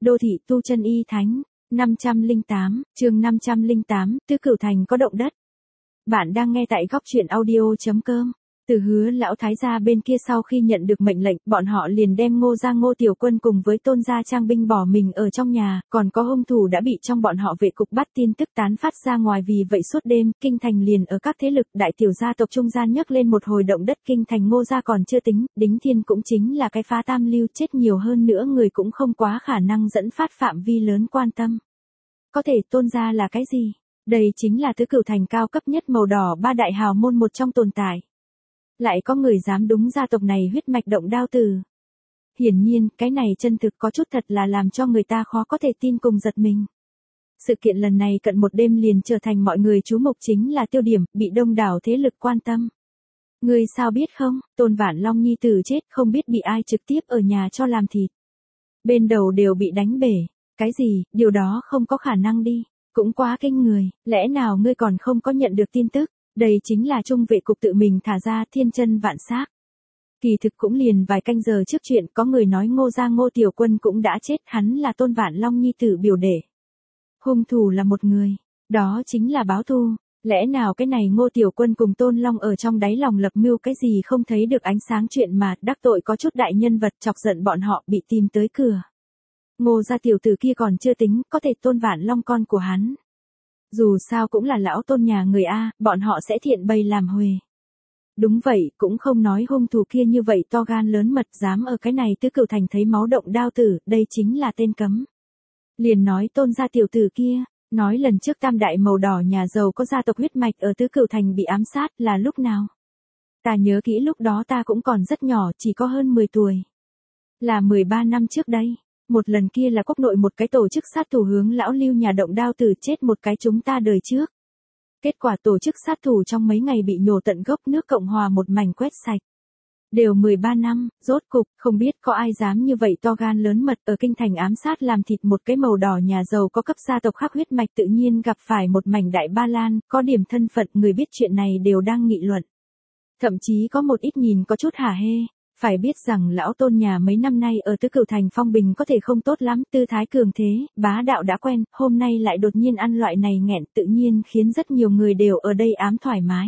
Đô thị tu chân y thánh, 508, chương 508, Tứ Cửu Thành có động đất. Bạn đang nghe tại góc truyện audio.com. Từ Hứa lão thái gia bên kia sau khi nhận được mệnh lệnh, bọn họ liền đem Ngô Tiểu Quân cùng với Tôn gia trang binh bỏ mình ở trong nhà, còn có hung thủ đã bị trong bọn họ vệ cục bắt, tin tức tán phát ra ngoài. Vì vậy suốt đêm, kinh thành liền ở các thế lực đại tiểu gia tộc trung gian nhấc lên một hồi động đất. Kinh thành Ngô gia còn chưa tính, Đính Thiên cũng chính là cái phá tam lưu, chết nhiều hơn nữa người cũng không quá khả năng dẫn phát phạm vi lớn quan tâm. Có thể Tôn gia là cái gì? Đây chính là Tứ Cửu Thành cao cấp nhất màu đỏ ba đại hào môn một trong tồn tại. Lại có người dám đúng gia tộc này huyết mạch động đao tử. Hiển nhiên, cái này chân thực có chút thật là làm cho người ta khó có thể tin cùng giật mình. Sự kiện lần này cận một đêm liền trở thành mọi người chú mục, chính là tiêu điểm, bị đông đảo thế lực quan tâm. Người sao biết không, Tôn Vạn Long nhi tử chết không biết bị ai trực tiếp ở nhà cho làm thịt. Bên đầu đều bị đánh bể. Cái gì, điều đó không có khả năng đi. Cũng quá kinh người, lẽ nào ngươi còn không có nhận được tin tức? Đây chính là trung vệ cục tự mình thả ra, thiên chân vạn xác. Kỳ thực cũng liền vài canh giờ trước chuyện, có người nói Ngô Tiểu Quân cũng đã chết, hắn là Tôn Vạn Long nhi tử biểu đệ. Hung thủ là một người, đó chính là báo thù. Lẽ nào cái này Ngô Tiểu Quân cùng Tôn Long ở trong đáy lòng lập mưu cái gì không thấy được ánh sáng chuyện mà đắc tội có chút đại nhân vật, chọc giận bọn họ bị tìm tới cửa. Ngô gia tiểu tử kia còn chưa tính, có thể Tôn Vạn Long con của hắn. Dù sao cũng là lão Tôn nhà người A, bọn họ sẽ thiện bày làm huề. Đúng vậy, cũng không nói hung thủ kia như vậy to gan lớn mật, dám ở cái này Tứ Cửu Thành thấy máu động đao tử, đây chính là tên cấm. Liền nói Tôn gia tiểu tử kia, nói lần trước tam đại màu đỏ nhà giàu có gia tộc huyết mạch ở Tứ Cửu Thành bị ám sát là lúc nào? Ta nhớ kỹ lúc đó ta cũng còn rất nhỏ, chỉ có hơn 10 tuổi. Là 13 năm trước đây. Một lần kia là quốc nội một cái tổ chức sát thủ hướng lão Lưu nhà động đao tử chết một cái chúng ta đời trước. Kết quả tổ chức sát thủ trong mấy ngày bị nhổ tận gốc, nước Cộng Hòa một mảnh quét sạch. Đều 13 năm, rốt cục, không biết có ai dám như vậy to gan lớn mật ở kinh thành ám sát làm thịt một cái màu đỏ nhà giàu có cấp gia tộc khác huyết mạch, tự nhiên gặp phải một mảnh đại ba lan, có điểm thân phận người biết chuyện này đều đang nghị luận. Thậm chí có một ít nhìn có chút hả hê. Phải biết rằng lão Tôn nhà mấy năm nay ở Tứ Cửu Thành phong bình có thể không tốt lắm, tư thái cường thế, bá đạo đã quen, hôm nay lại đột nhiên ăn loại này nghẹn, tự nhiên khiến rất nhiều người đều ở đây ám thoải mái.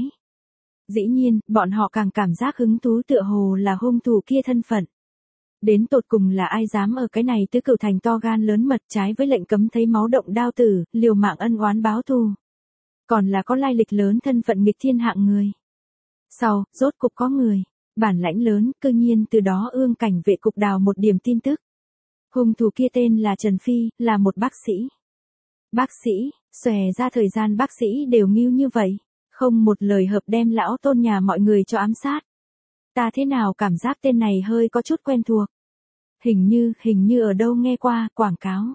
Dĩ nhiên, bọn họ càng cảm giác hứng thú, tựa hồ là hung thủ kia thân phận. Đến tột cùng là ai dám ở cái này Tứ Cửu Thành to gan lớn mật, trái với lệnh cấm thấy máu động đao tử, liều mạng ân oán báo thù. Còn là có lai lịch lớn, thân phận nghịch thiên hạng người. Sau, rốt cục có người bản lãnh lớn, cư nhiên từ đó ương cảnh vệ cục đào một điểm tin tức. Hung thủ kia tên là Trần Phi, là một bác sĩ. Bác sĩ, xòe ra thời gian bác sĩ đều nghiêu như vậy, không một lời hợp đem lão Tôn nhà mọi người cho ám sát. Ta thế nào cảm giác tên này hơi có chút quen thuộc. Hình như ở đâu nghe qua, quảng cáo.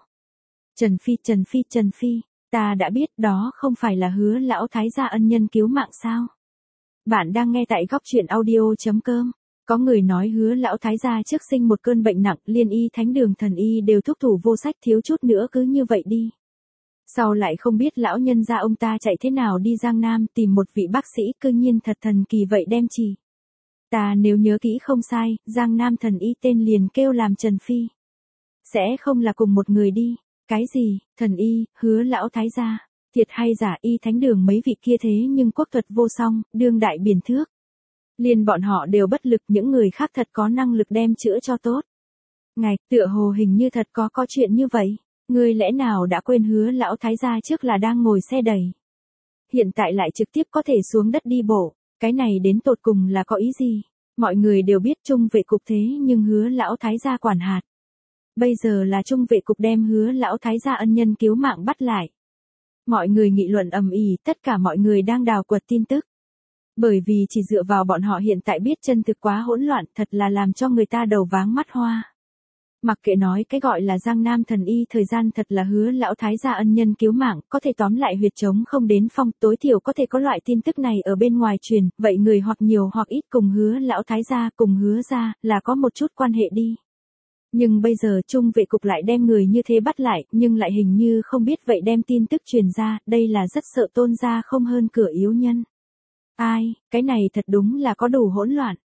Trần Phi, ta đã biết đó không phải là Hứa lão thái gia ân nhân cứu mạng sao? Bạn đang nghe tại góc truyện audio.com. Có người nói Hứa lão thái gia trước sinh một cơn bệnh nặng, Liên y thánh đường thần y đều thúc thủ vô sách, thiếu chút nữa cứ như vậy đi. Sau lại không biết lão nhân gia ông ta chạy thế nào đi Giang Nam tìm một vị bác sĩ, cư nhiên thật thần kỳ vậy đem chỉ. Ta nếu nhớ kỹ không sai, Giang Nam thần y tên liền kêu làm Trần Phi. Sẽ không là cùng một người đi. Cái gì, thần y, Hứa lão thái gia. Thiệt hay giả, y thánh đường mấy vị kia thế nhưng quốc thuật vô song, đương đại biển thước. Liền bọn họ đều bất lực, những người khác thật có năng lực đem chữa cho tốt. Ngài, tựa hồ hình như thật có chuyện như vậy. Ngươi lẽ nào đã quên Hứa lão thái gia trước là đang ngồi xe đẩy. Hiện tại lại trực tiếp có thể xuống đất đi bộ, cái này đến tột cùng là có ý gì? Mọi người đều biết trung vệ cục thế nhưng Hứa lão thái gia quản hạt. Bây giờ là trung vệ cục đem Hứa lão thái gia ân nhân cứu mạng bắt lại. Mọi người nghị luận ầm ĩ, tất cả mọi người đang đào quật tin tức. Bởi vì chỉ dựa vào bọn họ hiện tại biết chân thực quá hỗn loạn, thật là làm cho người ta đầu váng mắt hoa. Mặc kệ nói cái gọi là Giang Nam thần y, thời gian thật là Hứa lão thái gia ân nhân cứu mạng, có thể tóm lại huyệt trống không đến phong, tối thiểu có thể có loại tin tức này ở bên ngoài truyền, vậy người hoặc nhiều hoặc ít cùng Hứa lão thái gia, cùng Hứa gia, là có một chút quan hệ đi. Nhưng bây giờ trung vệ cục lại đem người như thế bắt lại, nhưng lại hình như không biết vậy đem tin tức truyền ra, đây là rất sợ Tôn gia không hơn cửa yếu nhân. Ai, cái này thật đúng là có đủ hỗn loạn.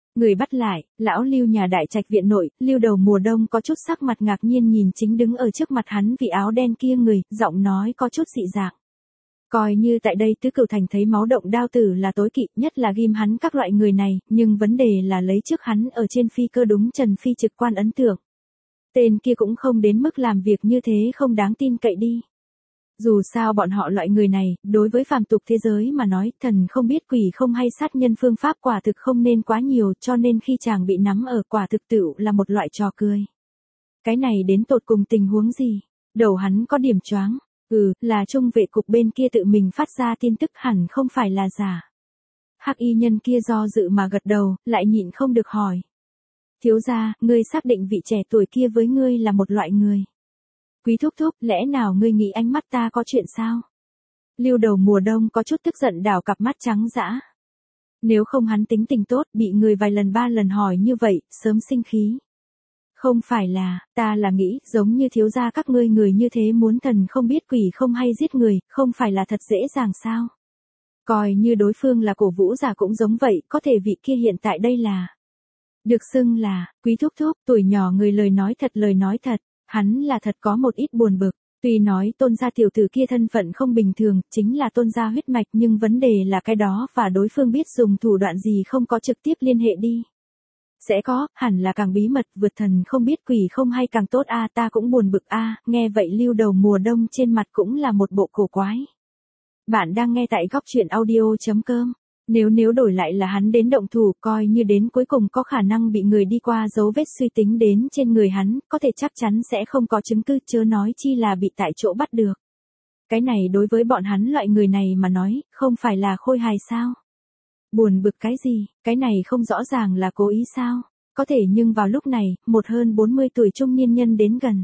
Người bắt lại, lão Lưu nhà đại trạch viện nội, Lưu Đầu Mùa Đông có chút sắc mặt ngạc nhiên nhìn chính đứng ở trước mặt hắn vị áo đen kia người, giọng nói có chút dị dạng. Coi như tại đây Tứ Cửu Thành thấy máu động đao tử là tối kỵ, nhất là ghim hắn các loại người này, nhưng vấn đề là lấy trước hắn ở trên phi cơ đúng Trần Phi trực quan ấn tượng. Tên kia cũng không đến mức làm việc như thế không đáng tin cậy đi. Dù sao bọn họ loại người này, đối với phàm tục thế giới mà nói, thần không biết quỷ không hay sát nhân phương pháp quả thực không nên quá nhiều, cho nên khi chàng bị nắm ở quả thực tựu là một loại trò cười. Cái này đến tột cùng tình huống gì? Đầu hắn có điểm choáng. Là trung vệ cục bên kia tự mình phát ra tin tức hẳn không phải là giả. Hắc y nhân kia do dự mà gật đầu, lại nhịn không được hỏi. Thiếu gia, ngươi xác định vị trẻ tuổi kia với ngươi là một loại người. Quý thúc thúc, lẽ nào ngươi nghĩ ánh mắt ta có chuyện sao? Lưu Đầu Mùa Đông có chút tức giận đảo cặp mắt trắng dã. Nếu không hắn tính tình tốt, bị người vài lần ba lần hỏi như vậy, sớm sinh khí. Không phải là, ta là nghĩ, giống như thiếu gia các ngươi người như thế muốn thần không biết quỷ không hay giết người, không phải là thật dễ dàng sao? Coi như đối phương là cổ vũ giả cũng giống vậy, có thể vị kia hiện tại đây là. Được xưng là, quý thúc thúc, tuổi nhỏ người lời nói thật, hắn là thật có một ít buồn bực. Tuy nói tôn gia tiểu tử kia thân phận không bình thường, chính là tôn gia huyết mạch nhưng vấn đề là cái đó và đối phương biết dùng thủ đoạn gì không có trực tiếp liên hệ đi. Sẽ có, hẳn là càng bí mật, vượt thần không biết quỷ không hay càng tốt a, ta cũng buồn bực a, nghe vậy Lưu Đầu Mùa Đông trên mặt cũng là một bộ cổ quái. Bạn đang nghe tại góc truyện audio.com. Nếu đổi lại là hắn đến động thủ, coi như đến cuối cùng có khả năng bị người đi qua dấu vết suy tính đến trên người hắn, có thể chắc chắn sẽ không có chứng cứ, chớ nói chi là bị tại chỗ bắt được. Cái này đối với bọn hắn loại người này mà nói, không phải là khôi hài sao? Buồn bực cái gì, cái này không rõ ràng là cố ý sao? Có thể nhưng vào lúc này, một hơn 40 tuổi trung niên nhân đến gần.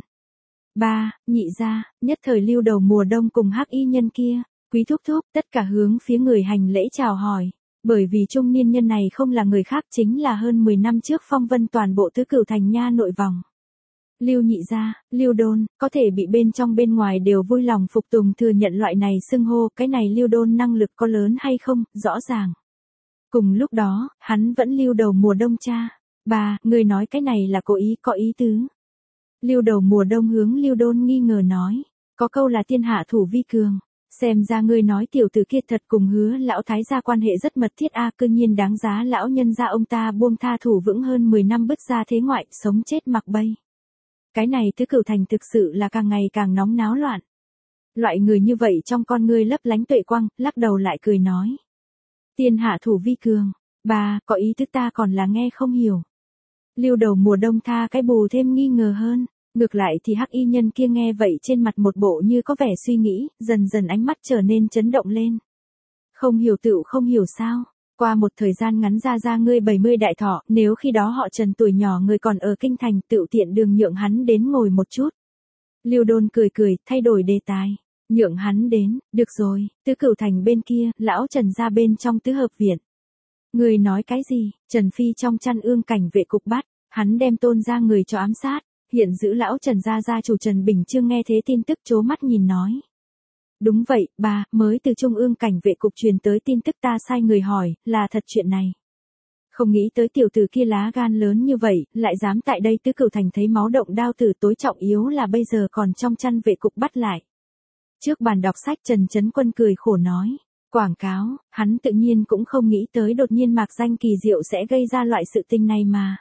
Nhị gia, nhất thời Lưu Đầu Mùa Đông cùng hắc y nhân kia, quý thúc thúc, tất cả hướng phía người hành lễ chào hỏi. Bởi vì trung niên nhân này không là người khác chính là hơn 10 năm trước phong vân toàn bộ Tứ Cửu Thành nha nội vòng. Lưu nhị gia, Lưu Đôn, có thể bị bên trong bên ngoài đều vui lòng phục tùng thừa nhận loại này xưng hô, cái này Lưu Đôn năng lực có lớn hay không, rõ ràng. Cùng lúc đó, hắn vẫn Lưu Đầu Mùa Đông cha. Người nói cái này là cố ý, có ý tứ. Lưu Đầu Mùa Đông hướng Lưu Đôn nghi ngờ nói, có câu là thiên hạ thủ vi cường. Xem ra ngươi nói tiểu tử kia thật cùng Hứa lão thái gia quan hệ rất mật thiết a, cư nhiên đáng giá lão nhân gia ông ta buông tha thủ vững hơn 10 năm bứt ra thế ngoại, sống chết mặc bay. Cái này Tứ Cửu Thành thực sự là càng ngày càng nóng náo loạn. Loại người như vậy trong con ngươi lấp lánh tuệ quang, lắc đầu lại cười nói. Tiên hạ thủ vi cường, có ý tứ ta còn là nghe không hiểu. Lưu Đầu Mùa Đông tha cái bù thêm nghi ngờ hơn. Ngược lại thì hắc y nhân kia nghe vậy trên mặt một bộ như có vẻ suy nghĩ, dần dần ánh mắt trở nên chấn động lên. Không hiểu tựu không hiểu sao, qua một thời gian ngắn ra ngươi 70 đại thọ, nếu khi đó họ Trần tuổi nhỏ người còn ở kinh thành tựu tiện đường nhượng hắn đến ngồi một chút. Lưu Đôn cười, thay đổi đề tài, nhượng hắn đến, được rồi, Tứ Cửu Thành bên kia, lão Trần ra bên trong tứ hợp viện. Người nói cái gì, Trần Phi trong chăn ương cảnh vệ cục bắt, hắn đem tôn ra người cho ám sát. Hiện giữ lão Trần gia chủ Trần Bình Chương nghe thế tin tức chố mắt nhìn nói. Đúng vậy, mới từ Trung ương cảnh vệ cục truyền tới tin tức ta sai người hỏi, là thật chuyện này. Không nghĩ tới tiểu tử kia lá gan lớn như vậy, lại dám tại đây Tứ Cửu Thành thấy máu động đao tử, tối trọng yếu là bây giờ còn trong chăn vệ cục bắt lại. Trước bàn đọc sách Trần Chấn Quân cười khổ nói. Quảng cáo, hắn tự nhiên cũng không nghĩ tới đột nhiên mạc danh kỳ diệu sẽ gây ra loại sự tình này mà.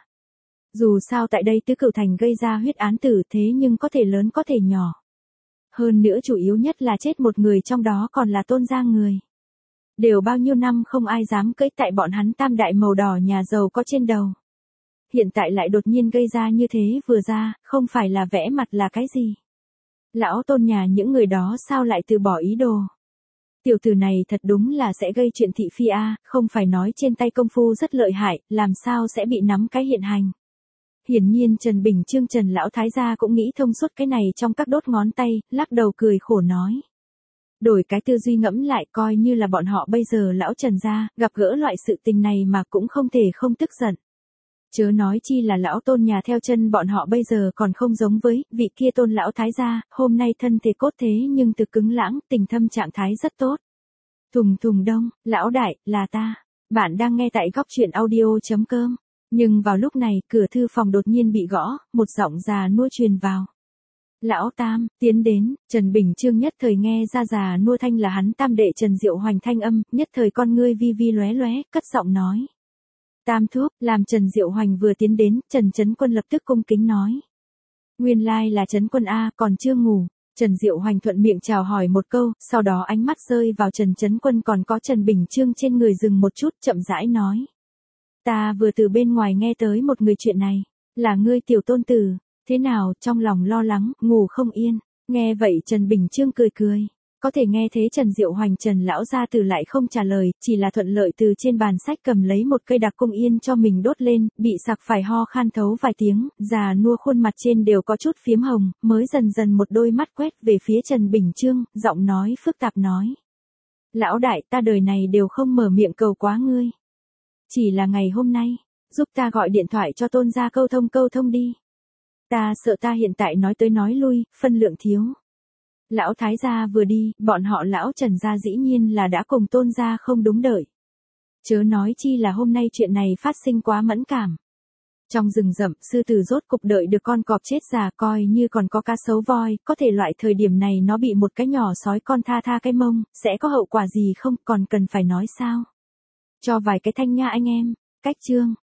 Dù sao tại đây Tứ Cửu Thành gây ra huyết án tử thế nhưng có thể lớn có thể nhỏ. Hơn nữa chủ yếu nhất là chết một người trong đó còn là tôn gia người. Đều bao nhiêu năm không ai dám cưỡi tại bọn hắn tam đại màu đỏ nhà giàu có trên đầu. Hiện tại lại đột nhiên gây ra như thế vừa ra, không phải là vẽ mặt là cái gì. Lão tôn nhà những người đó sao lại từ bỏ ý đồ. Tiểu tử này thật đúng là sẽ gây chuyện thị phi a, không phải nói trên tay công phu rất lợi hại, làm sao sẽ bị nắm cái hiện hành. Hiển nhiên Trần Bình Chương Trần lão thái gia cũng nghĩ thông suốt cái này trong các đốt ngón tay, lắc đầu cười khổ nói. Đổi cái tư duy ngẫm lại coi như là bọn họ bây giờ lão Trần gia, gặp gỡ loại sự tình này mà cũng không thể không tức giận. Chớ nói chi là lão tôn nhà theo chân bọn họ bây giờ còn không giống với vị kia tôn lão thái gia, hôm nay thân thể cốt thế nhưng từ cứng lãng, tình thâm trạng thái rất tốt. Thùng thùng đông, lão đại, là ta. Bạn đang nghe tại góc truyện audio.com. Nhưng vào lúc này, cửa thư phòng đột nhiên bị gõ, một giọng già nua truyền vào. Lão Tam, tiến đến. Trần Bình Chương nhất thời nghe ra già nua thanh là hắn tam đệ Trần Diệu Hoành thanh âm, nhất thời con ngươi vi vi lóe lóe, cất giọng nói. Tam thúc, làm Trần Diệu Hoành vừa tiến đến, Trần Chấn Quân lập tức cung kính nói. Nguyên lai là Chấn Quân A, còn chưa ngủ. Trần Diệu Hoành thuận miệng chào hỏi một câu, sau đó ánh mắt rơi vào Trần Chấn Quân còn có Trần Bình Chương trên người dừng một chút, chậm rãi nói. Ta vừa từ bên ngoài nghe tới một người chuyện này, là ngươi tiểu tôn tử, thế nào, trong lòng lo lắng, ngủ không yên. Nghe vậy Trần Bình Chương cười cười. Có thể nghe thế Trần Diệu Hoành Trần lão gia tử lại không trả lời, chỉ là thuận lợi từ trên bàn sách cầm lấy một cây đặc cung yên cho mình đốt lên, bị sặc phải ho khan thấu vài tiếng, già nua khuôn mặt trên đều có chút phiếm hồng, mới dần dần một đôi mắt quét về phía Trần Bình Chương, giọng nói phức tạp nói. Lão đại, ta đời này đều không mở miệng cầu quá ngươi. Chỉ là ngày hôm nay, giúp ta gọi điện thoại cho Tôn gia câu thông đi. Ta sợ ta hiện tại nói tới nói lui, phân lượng thiếu. Lão thái gia vừa đi, bọn họ lão Trần gia dĩ nhiên là đã cùng Tôn gia không đúng đợi. Chớ nói chi là hôm nay chuyện này phát sinh quá mẫn cảm. Trong rừng rậm, sư tử rốt cục đợi được con cọp chết già, coi như còn có cá sấu voi, có thể loại thời điểm này nó bị một cái nhỏ sói con tha cái mông, sẽ có hậu quả gì không, còn cần phải nói sao? Cho vài cái thanh nha anh em. Cách chương